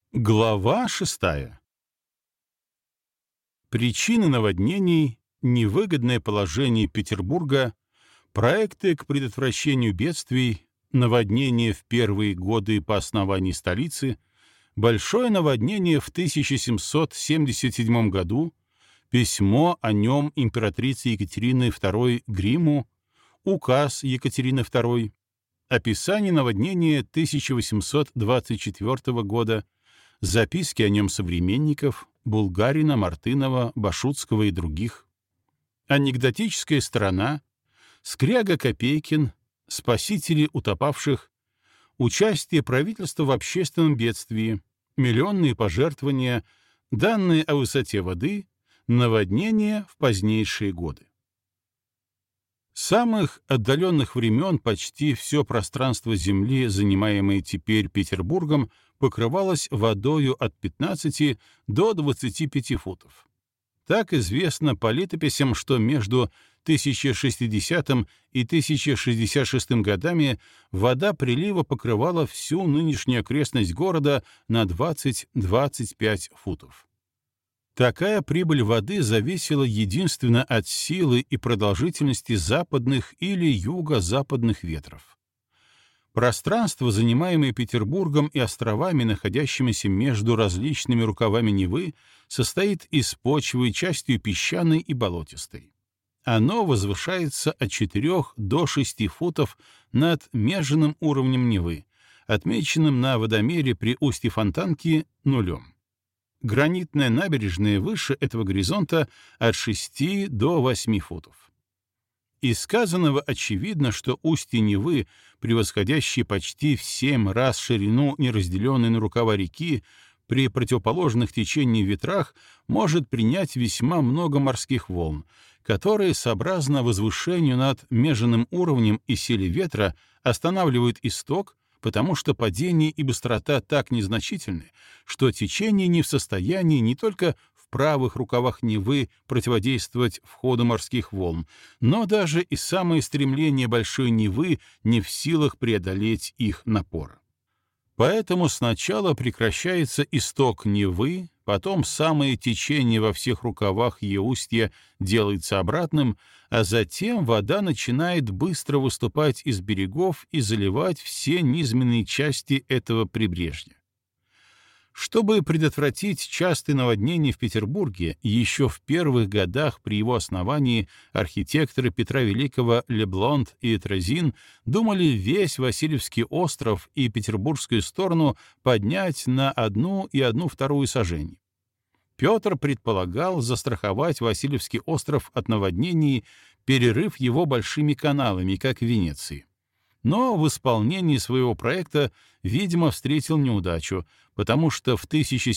Глава 6. Причины наводнений, невыгодное положение Петербурга, проекты к предотвращению бедствий, наводнение в первые годы по основании столицы, большое наводнение в 1777 году, письмо о нем императрицы Екатерины II Гримму, указ Екатерины II, описание наводнения 1824 года, записки о нем современников Булгарина, Мартынова, Башутского и других, анекдотическая сторона, Скряга Копейкин, спасители утопавших, участие правительства в общественном бедствии, миллионные пожертвования, данные о высоте воды, наводнения в позднейшие годы. С самых отдаленных времен почти все пространство Земли, занимаемое теперь Петербургом, покрывалось водою от 15 до 25 футов. Так известно по летописям, что между 1060 и 1066 годами вода прилива покрывала всю нынешнюю окрестность города на 20-25 футов. Такая прибыль воды зависела единственно от силы и продолжительности западных или юго-западных ветров. Пространство, занимаемое Петербургом и островами, находящимися между различными рукавами Невы, состоит из почвы, частью песчаной и болотистой. Оно возвышается от 4 до 6 футов над меженным уровнем Невы, отмеченным на водомере при устье Фонтанки нулем. Гранитная набережная выше этого горизонта от 6 до 8 футов. Из сказанного очевидно, что устье Невы, превосходящее почти в 7 раз ширину неразделенной на рукава реки, при противоположных течениях ветрах может принять весьма много морских волн, которые, сообразно возвышению над меженным уровнем и силе ветра, останавливают исток, потому что падение и быстрота так незначительны, что течение не в состоянии не только в правых рукавах Невы противодействовать входу морских волн, но даже и самое стремление большой Невы не в силах преодолеть их напор. Поэтому сначала прекращается исток Невы, потом самое течение во всех рукавах ее устья делается обратным, а затем вода начинает быстро выступать из берегов и заливать все низменные части этого прибрежья. Чтобы предотвратить частые наводнения в Петербурге, еще в первых годах при его основании архитекторы Петра Великого Леблонд и Тразин думали весь Васильевский остров и петербургскую сторону поднять на 1,1/2 сажени. Петр предполагал застраховать Васильевский остров от наводнений, перерыв его большими каналами, как в Венеции. Но в исполнении своего проекта, видимо, встретил неудачу, потому что в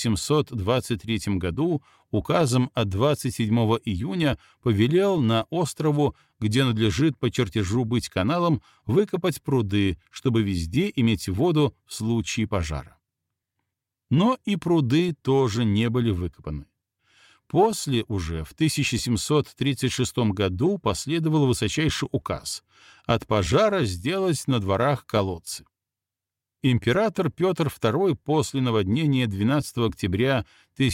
1723 году указом от 27 июня повелел на острову, где надлежит по чертежу быть каналом, выкопать пруды, чтобы везде иметь воду в случае пожара. Но и пруды тоже не были выкопаны. После уже в 1736 году последовал высочайший указ от пожара сделать на дворах колодцы. Император Петр II после наводнения 12 октября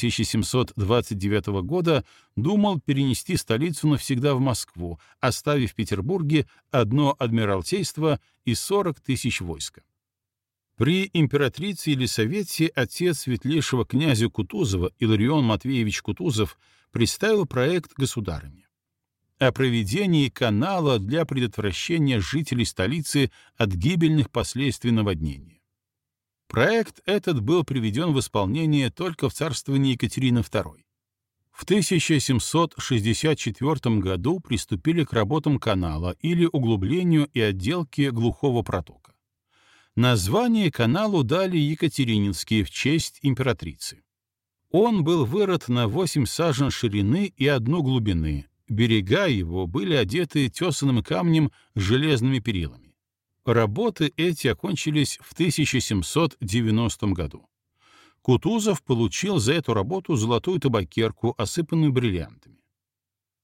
1729 года думал перенести столицу навсегда в Москву, оставив в Петербурге одно адмиралтейство и 40 тысяч войска. При императрице Елисавете отец светлейшего князя Кутузова Иларион Матвеевич Кутузов представил проект государыне о проведении канала для предотвращения жителей столицы от гибельных последствий наводнения. Проект этот был приведен в исполнение только в царствовании Екатерины II. В 1764 году приступили к работам канала или углублению и отделке глухого протока. Название каналу дали Екатерининский в честь императрицы. Он был вырыт на 8 сажен ширины и 1 глубины. Берега его были одеты тесаным камнем с железными перилами. Работы эти окончились в 1790 году. Кутузов получил за эту работу золотую табакерку, осыпанную бриллиантами.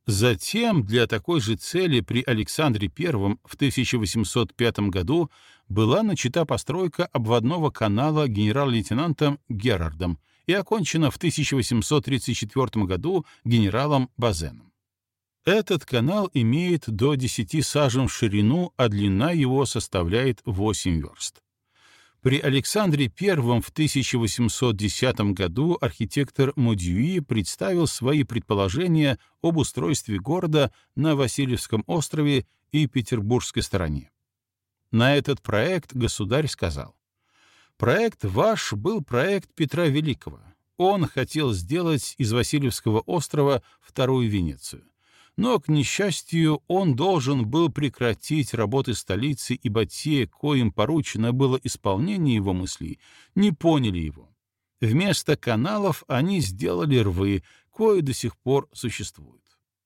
Затем для такой же цели при Александре I в 1805 году была начата постройка обводного канала генерал-лейтенантом Герардом и окончена в 1834 году генералом Базеном. Этот канал имеет до 10 сажен в ширину, а длина его составляет 8 верст. При Александре I в 1810 году архитектор Модюи представил свои предположения об устройстве города на Васильевском острове и Петербургской стороне. На этот проект государь сказал: «Проект ваш был проект Петра Великого. Он хотел сделать из Васильевского острова вторую Венецию. Но, к несчастью, он должен был прекратить работы столицы, ибо те, коим поручено было исполнение его мыслей, не поняли его. Вместо каналов они сделали рвы, кои до сих пор существуют».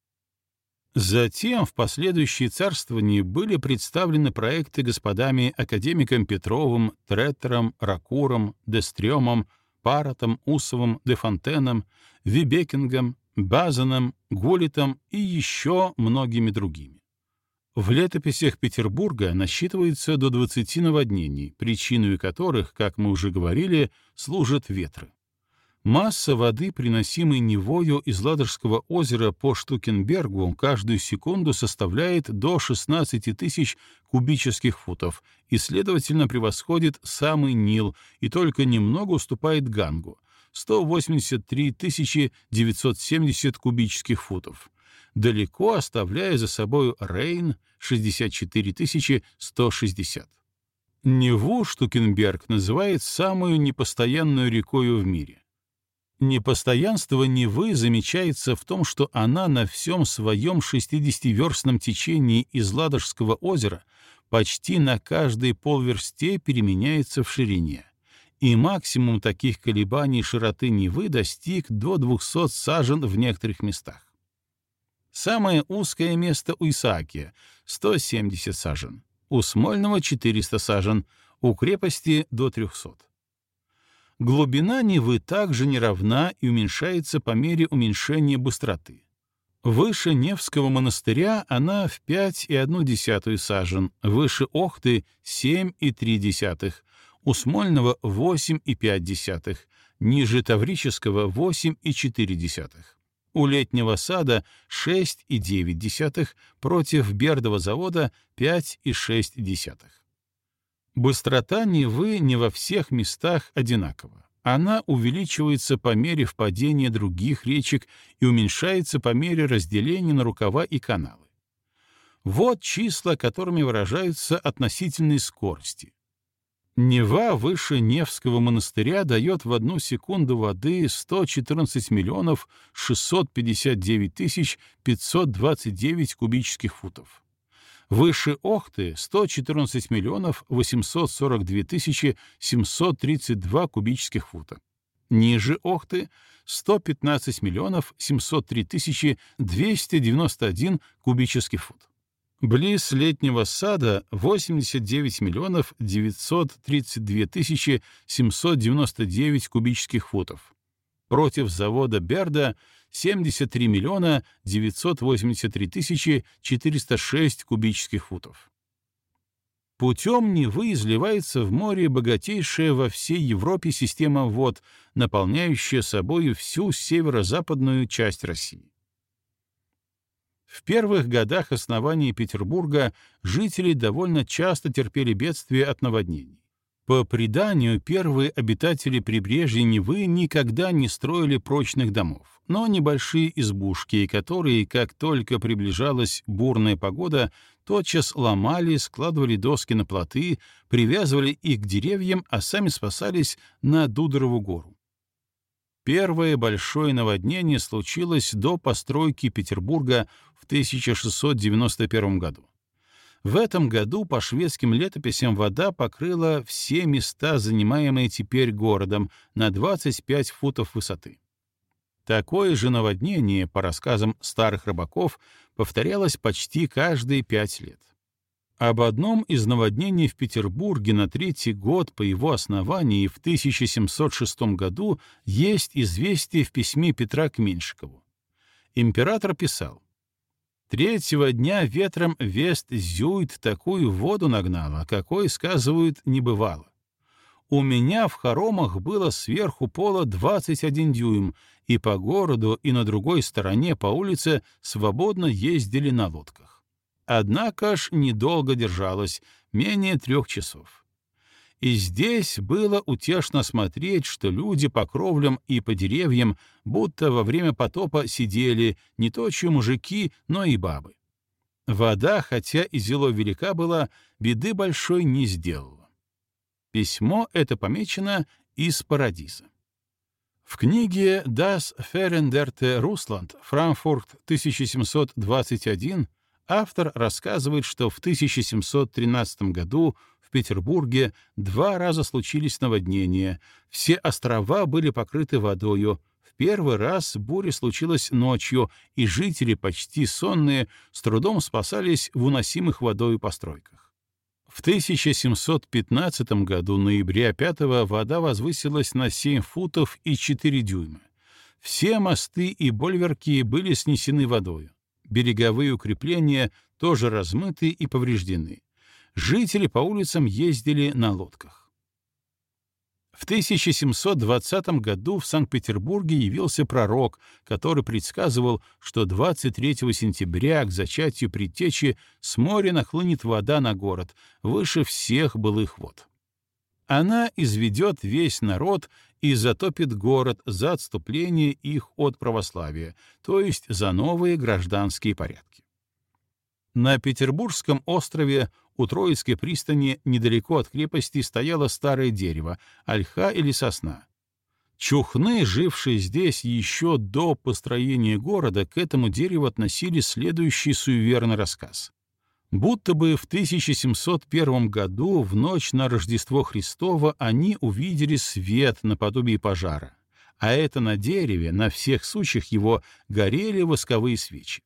Затем в последующие царствования были представлены проекты господами академиком Петровым, Треттером, Ракуром, Дестрёмом, Паротом, Усовым, де Фонтеном, Вибекингом, Базеном, Гуллитом и еще многими другими. В летописях Петербурга насчитывается до 20 наводнений, причиной которых, как мы уже говорили, служат ветры. Масса воды, приносимой Невою из Ладожского озера по Штукенбергу, каждую секунду составляет до 16 тысяч кубических футов и, следовательно, превосходит самый Нил и только немного уступает Гангу — 183 970 кубических футов, далеко оставляя за собой Рейн — 64 160. Неву Штукенберг называет самую непостоянную рекою в мире. Непостоянство Невы замечается в том, что она на всем своем 60-верстном течении из Ладожского озера почти на каждой полверсте переменяется в ширине, и максимум таких колебаний широты Невы достиг до 200 сажен в некоторых местах. Самое узкое место у Исаакия — 170 сажен, у Смольного — 400 сажен, у крепости — до 300. Глубина Невы также неравна и уменьшается по мере уменьшения быстроты. Выше Невского монастыря она в 5,1 сажен, выше Охты — 7,3, у Смольного — 8,5, ниже Таврического — 8,4, у Летнего сада — 6,9, против Бердова завода — 5,6. Быстрота Невы не во всех местах одинакова. Она увеличивается по мере впадения других речек и уменьшается по мере разделения на рукава и каналы. Вот числа, которыми выражаются относительные скорости. Нева выше Невского монастыря дает в 1 секунду воды 114 миллионов 659 тысяч 529 кубических футов. Выше Охты — 114 миллионов 842 тысячи 732 кубических фута. Ниже Охты — 115 миллионов 703 тысячи 291 кубический фут. Близ Летнего сада — 89 миллионов 932 тысячи 799 кубических футов. Против завода Берда — 73 миллиона 983 тысячи 406 кубических футов. Путем Невы изливается в море богатейшая во всей Европе система вод, наполняющая собою всю северо-западную часть России. В первых годах основания Петербурга жители довольно часто терпели бедствия от наводнений. По преданию, первые обитатели прибрежья Невы никогда не строили прочных домов, но небольшие избушки, которые, как только приближалась бурная погода, тотчас ломали, складывали доски на плоты, привязывали их к деревьям, а сами спасались на Дударову гору. Первое большое наводнение случилось до постройки Петербурга в 1691 году. В этом году по шведским летописям вода покрыла все места, занимаемые теперь городом, на 25 футов высоты. Такое же наводнение, по рассказам старых рыбаков, повторялось почти каждые 5 лет. Об одном из наводнений в Петербурге на 3-й год по его основании в 1706 году есть известие в письме Петра к Меньшикову. Император писал: Третьего дня ветром Вест-Зюйт такую воду нагнала, какой, сказывают, не бывало. У меня в хоромах было сверху пола 21 дюйм, и по городу, и на другой стороне по улице свободно ездили на лодках. Однако ж недолго держалось, менее 3 часов. И здесь было утешно смотреть, что люди по кровлям и по деревьям будто во время потопа сидели не точно мужики, но и бабы. Вода, хотя и зело велика была, беды большой не сделала. Письмо это помечено из Парадиза. В книге «Das veränderte Russland. Франкфурт, 1721» автор рассказывает, что в 1713 году в Петербурге 2 раза случились наводнения, все острова были покрыты водою, в первый раз буря случилась ночью, и жители, почти сонные, с трудом спасались в уносимых водою постройках. В 1715 году, ноября 5-го, вода возвысилась на 7 футов и 4 дюйма. Все мосты и больверки были снесены водою. Береговые укрепления тоже размыты и повреждены. Жители по улицам ездили на лодках. В 1720 году в Санкт-Петербурге явился пророк, который предсказывал, что 23 сентября к зачатию предтечи с моря нахлынет вода на город, выше всех былых вод. Она изведет весь народ и затопит город за отступление их от православия, то есть за новые гражданские порядки. На Петербургском острове у Троицкой пристани недалеко от крепости стояло старое дерево, ольха или сосна. Чухны, жившие здесь еще до построения города, к этому дереву относили следующий суеверный рассказ. Будто бы в 1701 году, в ночь на Рождество Христово, они увидели свет наподобие пожара, а это на дереве, на всех сучьях его, горели восковые свечи.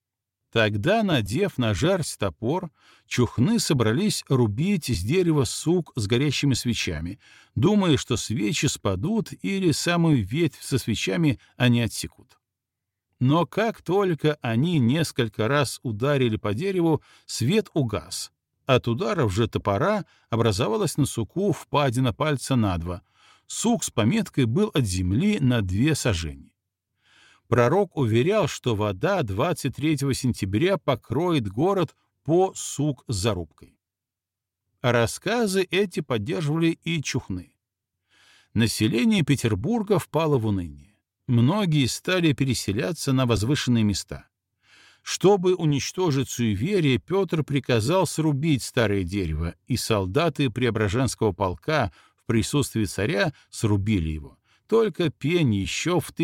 Тогда, надев на жарсть топор, чухны собрались рубить с дерева сук с горящими свечами, думая, что свечи спадут или самую ветвь со свечами они отсекут. Но как только они несколько раз ударили по дереву, свет угас. От ударов же топора образовалась на суку впадина пальца на 2. Сук с пометкой был от земли на 2 сажени. Пророк уверял, что вода 23 сентября покроет город по сук с зарубкой. Рассказы эти поддерживали и чухны. Население Петербурга впало в уныние. Многие стали переселяться на возвышенные места. Чтобы уничтожить суеверие, Петр приказал срубить старое дерево, и солдаты Преображенского полка в присутствии царя срубили его. Только пень еще в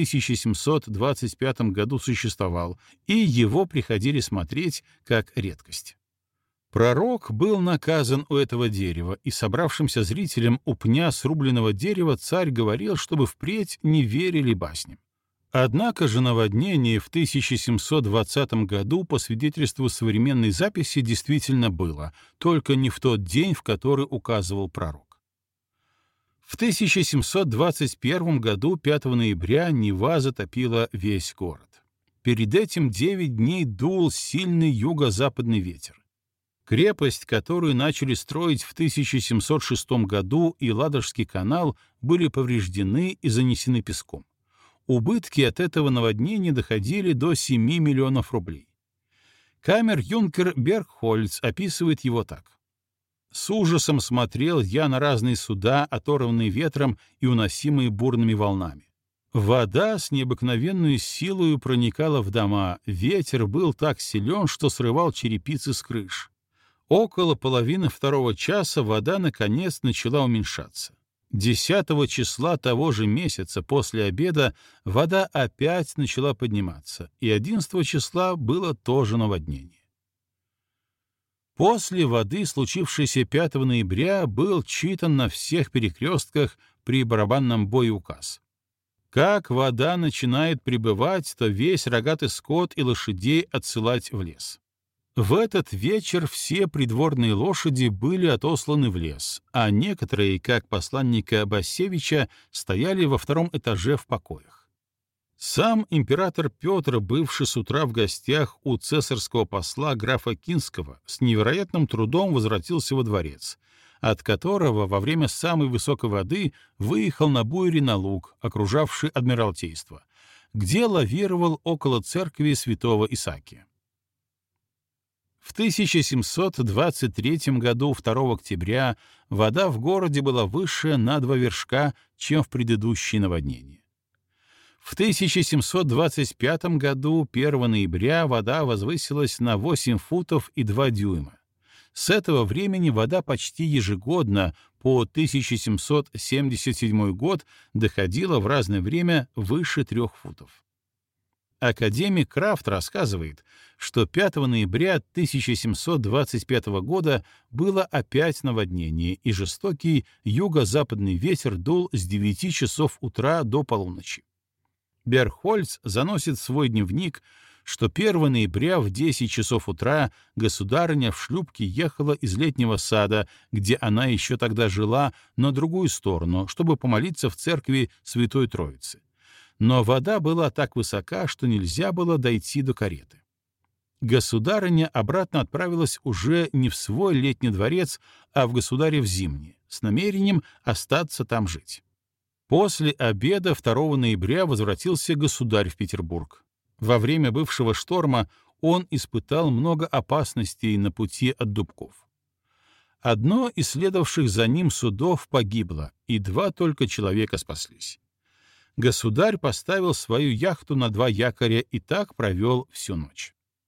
1725 году существовал, и его приходили смотреть как редкость. Пророк был наказан у этого дерева, и собравшимся зрителям у пня срубленного дерева царь говорил, чтобы впредь не верили басням. Однако же наводнение в 1720 году, по свидетельству современной записи, действительно было, только не в тот день, в который указывал пророк. В 1721 году 5 ноября Нева затопила весь город. Перед этим 9 дней дул сильный юго-западный ветер. Крепость, которую начали строить в 1706 году, и Ладожский канал были повреждены и занесены песком. Убытки от этого наводнения доходили до 7 миллионов рублей. Камер-юнкер Бергхольц описывает его так. «С ужасом смотрел я на разные суда, оторванные ветром и уносимые бурными волнами. Вода с необыкновенной силою проникала в дома, ветер был так силен, что срывал черепицы с крыш. Около половины 2 часа вода наконец начала уменьшаться. 10 числа того же месяца после обеда вода опять начала подниматься, и 11 числа было тоже наводнение. После воды, случившейся 5 ноября, был читан на всех перекрестках при барабанном бое указ. Как вода начинает прибывать, то весь рогатый скот и лошадей отсылать в лес. В этот вечер все придворные лошади были отосланы в лес, а некоторые, как посланника Басевича, стояли во 2 этаже в покоях. Сам император Петр, бывший с утра в гостях у цесарского посла графа Кинского, с невероятным трудом возвратился во дворец, от которого во время самой высокой воды выехал на буере на луг, окружавший Адмиралтейство, где лавировал около церкви святого Исаакия. В 1723 году, 2 октября, вода в городе была выше на 2 вершка, чем в предыдущие наводнения. В 1725 году, 1 ноября, вода возвысилась на 8 футов и 2 дюйма. С этого времени вода почти ежегодно по 1777 год доходила в разное время выше 3 футов. Академик Крафт рассказывает, что 5 ноября 1725 года было опять наводнение, и жестокий юго-западный ветер дул с 9 часов утра до полуночи. Берхольц заносит в свой дневник, что 1 ноября в 10 часов утра государыня в шлюпке ехала из Летнего сада, где она еще тогда жила, на другую сторону, чтобы помолиться в церкви Святой Троицы. Но вода была так высока, что нельзя было дойти до кареты. Государыня обратно отправилась уже не в свой летний дворец, а в государев зимний, с намерением остаться там жить. После обеда 2 ноября возвратился государь в Петербург. Во время бывшего шторма он испытал много опасностей на пути от Дубков. Одно из следовавших за ним судов погибло, и 2 только человека спаслись. Государь поставил свою яхту на 2 якоря и так провел всю ночь.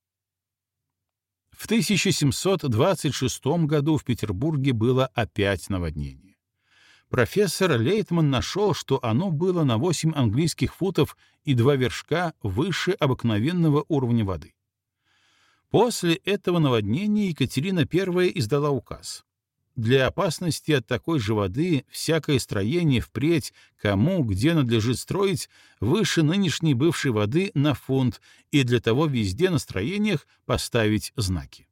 В 1726 году в Петербурге было опять наводнение. Профессор Лейтман нашел, что оно было на 8 английских футов и 2 вершка выше обыкновенного уровня воды. После этого наводнения Екатерина I издала указ. Для опасности от такой же воды всякое строение впредь, кому где надлежит строить, выше нынешней бывшей воды на фунт, и для того везде на строениях поставить знаки.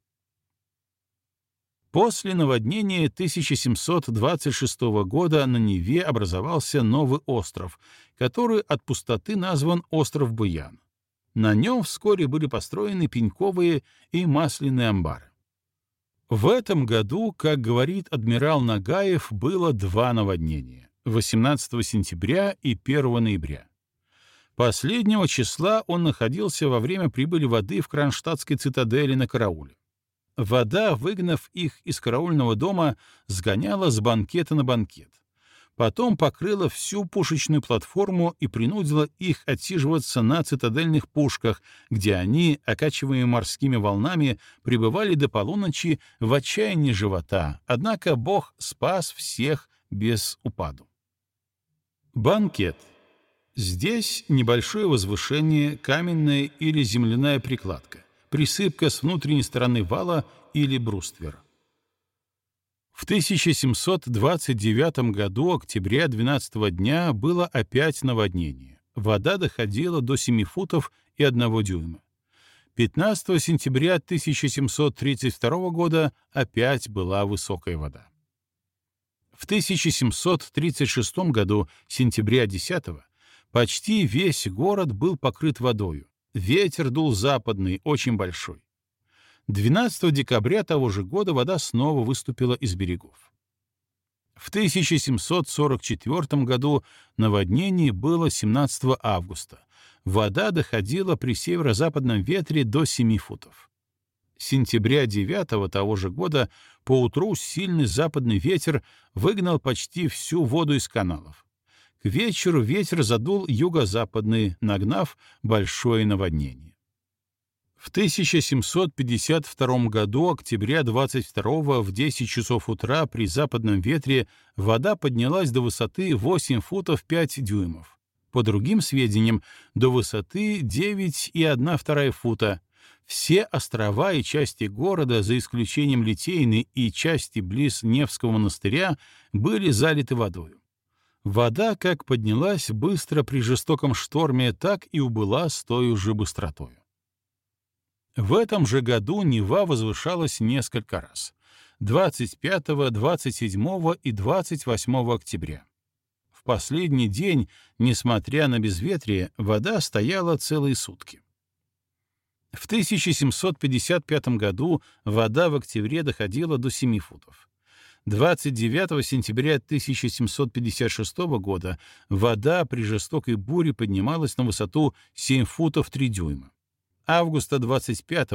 После наводнения 1726 года на Неве образовался новый остров, который от пустоты назван остров Буян. На нем вскоре были построены пеньковые и масляные амбары. В этом году, как говорит адмирал Нагаев, было 2 наводнения — 18 сентября и 1 ноября. Последнего числа он находился во время прибыли воды в Кронштадтской цитадели на карауле. Вода, выгнав их из караульного дома, сгоняла с банкета на банкет. Потом покрыла всю пушечную платформу и принудила их отсиживаться на цитадельных пушках, где они, окачиваемые морскими волнами, пребывали до полуночи в отчаянии живота, однако Бог спас всех без упаду. Банкет. Здесь небольшое возвышение, каменная или земляная прикладка, присыпка с внутренней стороны вала или бруствер. В 1729 году, октября 12 дня, было опять наводнение. Вода доходила до 7 футов и 1 дюйма. 15 сентября 1732 года опять была высокая вода. В 1736 году, сентября 10-го, почти весь город был покрыт водою. Ветер дул западный, очень большой. 12 декабря того же года вода снова выступила из берегов. В 1744 году наводнение было 17 августа. Вода доходила при северо-западном ветре до 7 футов. Сентября 9 того же года поутру сильный западный ветер выгнал почти всю воду из каналов. К вечеру ветер задул юго-западный, нагнав большое наводнение. В 1752 году, октября 22 в 10 часов утра при западном ветре вода поднялась до высоты 8 футов 5 дюймов. По другим сведениям, до высоты 9,1 фута. Все острова и части города, за исключением Литейной и части близ Невского монастыря, были залиты водою. Вода как поднялась быстро при жестоком шторме, так и убыла с той же быстротою. В этом же году Нева возвышалась несколько раз — 25, 27 и 28 октября. В последний день, несмотря на безветрие, вода стояла целые сутки. В 1755 году вода в октябре доходила до 7 футов. 29 сентября 1756 года вода при жестокой буре поднималась на высоту 7 футов 3 дюйма. Августа 25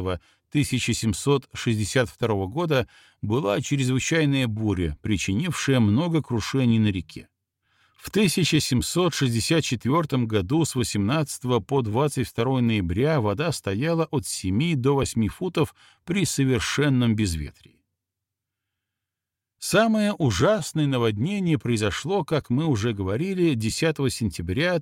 1762 года была чрезвычайная буря, причинившая много крушений на реке. В 1764 году с 18 по 22 ноября вода стояла от 7 до 8 футов при совершенном безветрии. Самое ужасное наводнение произошло, как мы уже говорили, 10 сентября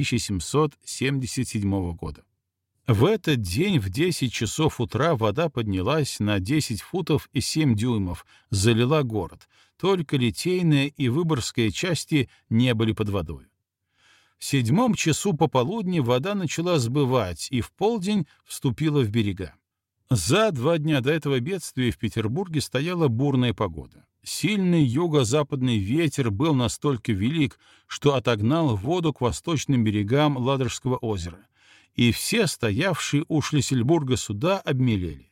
1777 года. В этот день в 10 часов утра вода поднялась на 10 футов и 7 дюймов, залила город. Только Литейная и Выборгская части не были под водой. В 7 часу пополудни вода начала сбывать и в полдень вступила в берега. За 2 дня до этого бедствия в Петербурге стояла бурная погода. Сильный юго-западный ветер был настолько велик, что отогнал воду к восточным берегам Ладожского озера, и все стоявшие у Шлиссельбурга суда обмелели.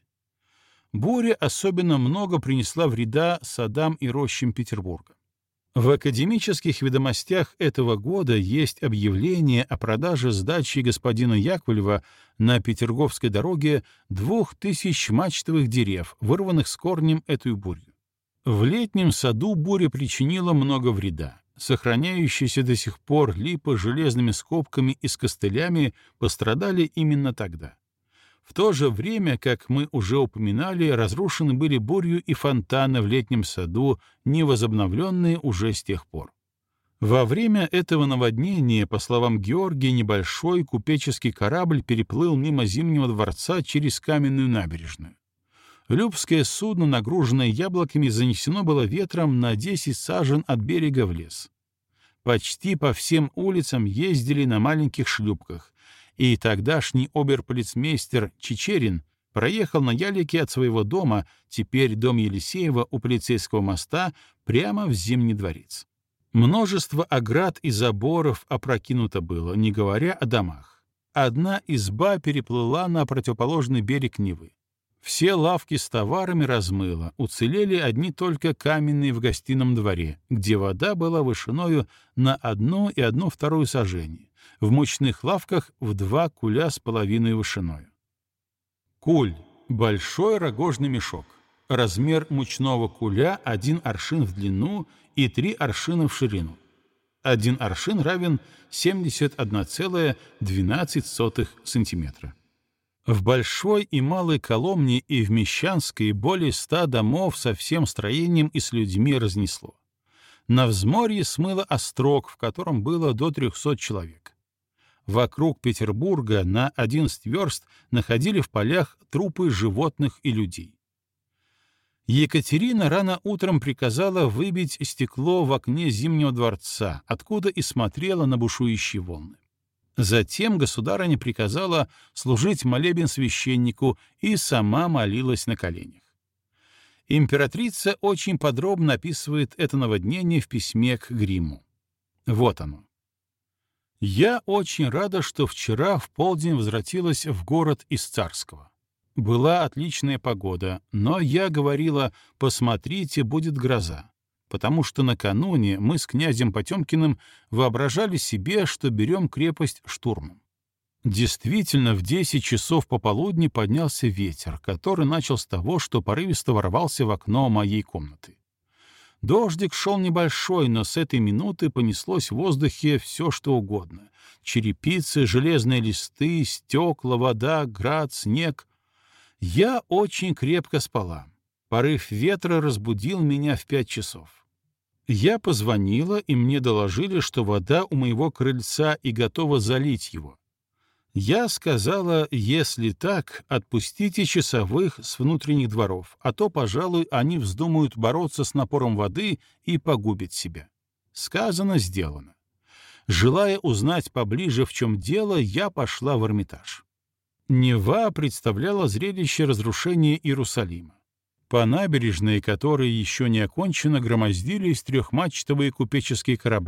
Буря особенно много принесла вреда садам и рощам Петербурга. В академических ведомостях этого года есть объявление о продаже с дачи господина Яковлева на Петерговской дороге 2000 мачтовых дерев, вырванных с корнем этой бурью. В летнем саду буря причинила много вреда. Сохраняющиеся до сих пор липы с железными скобками и с костылями пострадали именно тогда. В то же время, как мы уже упоминали, разрушены были бурью и фонтаны в летнем саду, не возобновленные уже с тех пор. Во время этого наводнения, по словам Георгия, небольшой купеческий корабль переплыл мимо Зимнего дворца через Каменную набережную. Любское судно, нагруженное яблоками, занесено было ветром на 10 сажен от берега в лес. Почти по всем улицам ездили на маленьких шлюпках, и тогдашний оберполицмейстер Чичерин проехал на ялике от своего дома, теперь дом Елисеева у полицейского моста, прямо в Зимний дворец. Множество оград и заборов опрокинуто было, не говоря о домах. Одна изба переплыла на противоположный берег Невы. Все лавки с товарами размыло, уцелели одни только каменные в гостином дворе, где вода была вышиною на 1 и 1/2 сажени, в мучных лавках в 2 куля с половиной вышиною. Куль — большой рогожный мешок. Размер мучного куля 1 аршин в длину и 3 аршина в ширину. 1 аршин равен 71,12 сантиметра. В Большой и Малой Коломне и в Мещанской более 100 домов со всем строением и с людьми разнесло. На взморье смыло острог, в котором было до 300 человек. Вокруг Петербурга на 11 верст находили в полях трупы животных и людей. Екатерина рано утром приказала выбить стекло в окне Зимнего дворца, откуда и смотрела на бушующие волны. Затем государыня приказала служить молебен священнику и сама молилась на коленях. Императрица очень подробно описывает это наводнение в письме к Гримму. Вот оно. «Я очень рада, что вчера в полдень возвратилась в город из Царского. Была отличная погода, но я говорила, посмотрите, будет гроза, потому что накануне мы с князем Потемкиным воображали себе, что берем крепость штурмом. Действительно, в 10 часов пополудни поднялся ветер, который начал с того, что порывисто ворвался в окно моей комнаты. Дождик шел небольшой, но с этой минуты понеслось в воздухе все, что угодно. Черепицы, железные листы, стекла, вода, град, снег. Я очень крепко спала. Порыв ветра разбудил меня в 5 часов. Я позвонила, и мне доложили, что вода у моего крыльца и готова залить его. Я сказала, если так, отпустите часовых с внутренних дворов, а то, пожалуй, они вздумают бороться с напором воды и погубят себя. Сказано, сделано. Желая узнать поближе, в чем дело, я пошла в Эрмитаж. Нева представляла зрелище разрушения Иерусалима. По набережной, которой еще не окончена, громоздились трехмачтовые купеческие корабли.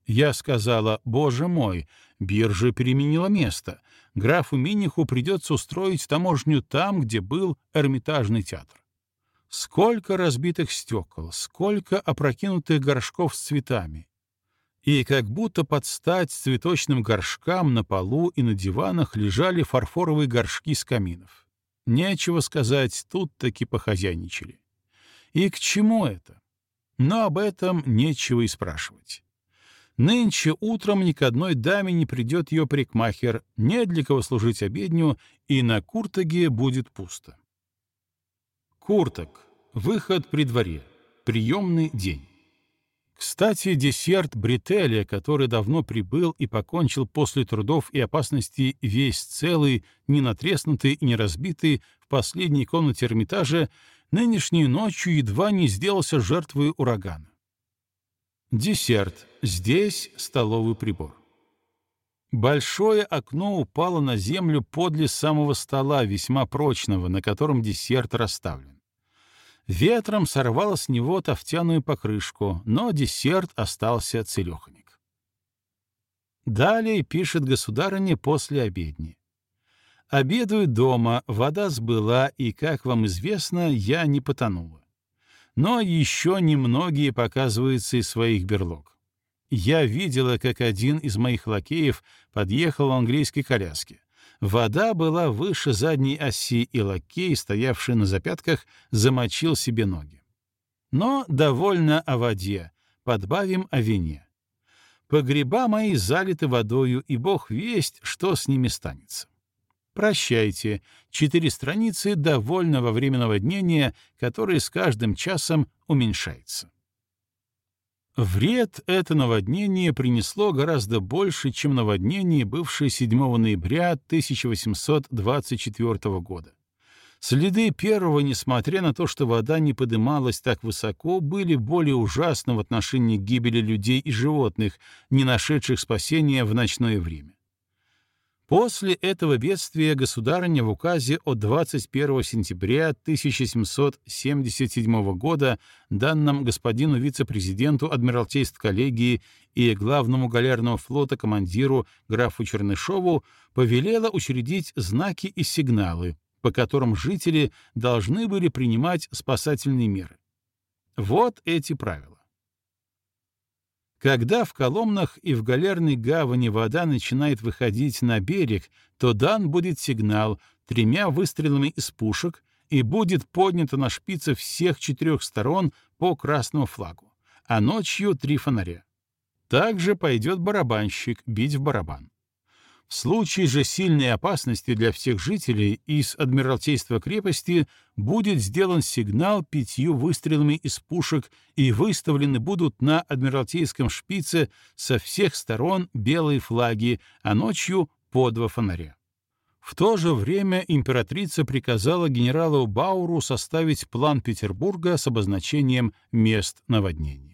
Я сказала: «Боже мой, биржа переменила место. Графу Миниху придется устроить таможню там, где был Эрмитажный театр». Сколько разбитых стекол, сколько опрокинутых горшков с цветами. И как будто под стать цветочным горшкам на полу и на диванах лежали фарфоровые горшки с каминов. Нечего сказать, тут таки похозяйничали. И к чему это? Но об этом нечего и спрашивать. Нынче утром ни к одной даме не придет ее парикмахер, не для кого служить обедню, и на Куртаге будет пусто. Куртаг. Выход при дворе. Приемный день. Кстати, десерт бретеля, который давно прибыл и покончил после трудов и опасностей весь целый, не натреснутый и не разбитый в последней комнате Эрмитажа, нынешней ночью едва не сделался жертвой урагана. Десерт. Здесь столовый прибор. Большое окно упало на землю подле самого стола, весьма прочного, на котором десерт расставлен. Ветром сорвало с него тофтяную покрышку, но десерт остался целеханик. Далее пишет государыня после обедни. «Обедаю дома, вода сбыла, и, как вам известно, я не потонула. Но еще немногие показываются из своих берлог. Я видела, как один из моих лакеев подъехал в английской коляске. Вода была выше задней оси, и лакей, стоявший на запятках, замочил себе ноги. Но довольно о воде, подбавим о вине. Погреба мои залиты водою, и бог весть, что с ними станется. Прощайте, 4 страницы довольно во время наводнения, которое с каждым часом уменьшается». Вред это наводнение принесло гораздо больше, чем наводнение, бывшее 7 ноября 1824 года. Следы первого, несмотря на то, что вода не подымалась так высоко, были более ужасны в отношении гибели людей и животных, не нашедших спасения в ночное время. После этого бедствия государыня в указе от 21 сентября 1777 года, данном господину вице-президенту Адмиралтейской коллегии и главному галерного флота командиру графу Чернышову, повелела учредить знаки и сигналы, по которым жители должны были принимать спасательные меры. Вот эти правила. Когда в Коломнах и в Галерной гавани вода начинает выходить на берег, то дан будет сигнал 3 выстрелами из пушек, и будет поднято на шпице всех 4 сторон по красному флагу, а ночью 3 фонаря. Также пойдет барабанщик бить в барабан. В случае же сильной опасности для всех жителей из Адмиралтейства крепости будет сделан сигнал 5 выстрелами из пушек, и выставлены будут на Адмиралтейском шпице со всех сторон белые флаги, а ночью по 2 фонаря. В то же время императрица приказала генералу Бауру составить план Петербурга с обозначением мест наводнений.